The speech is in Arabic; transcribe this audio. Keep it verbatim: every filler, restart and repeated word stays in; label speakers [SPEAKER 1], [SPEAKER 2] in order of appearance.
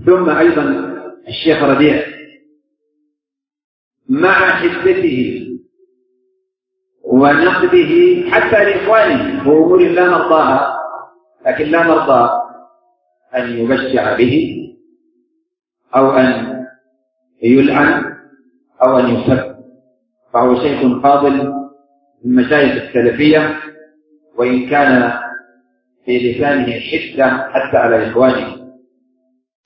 [SPEAKER 1] ثم أيضا الشيخ ربيع مع حدته ونقده حتى لإخوانه بأمور لا نرضاها، لكن لا نرضى أن يبشع به أو أن يلعن أو أن يسب، فهو شيخ فاضل من مشايخ السلفية، وإن كان في لسانه حدة حتى على إخوانه.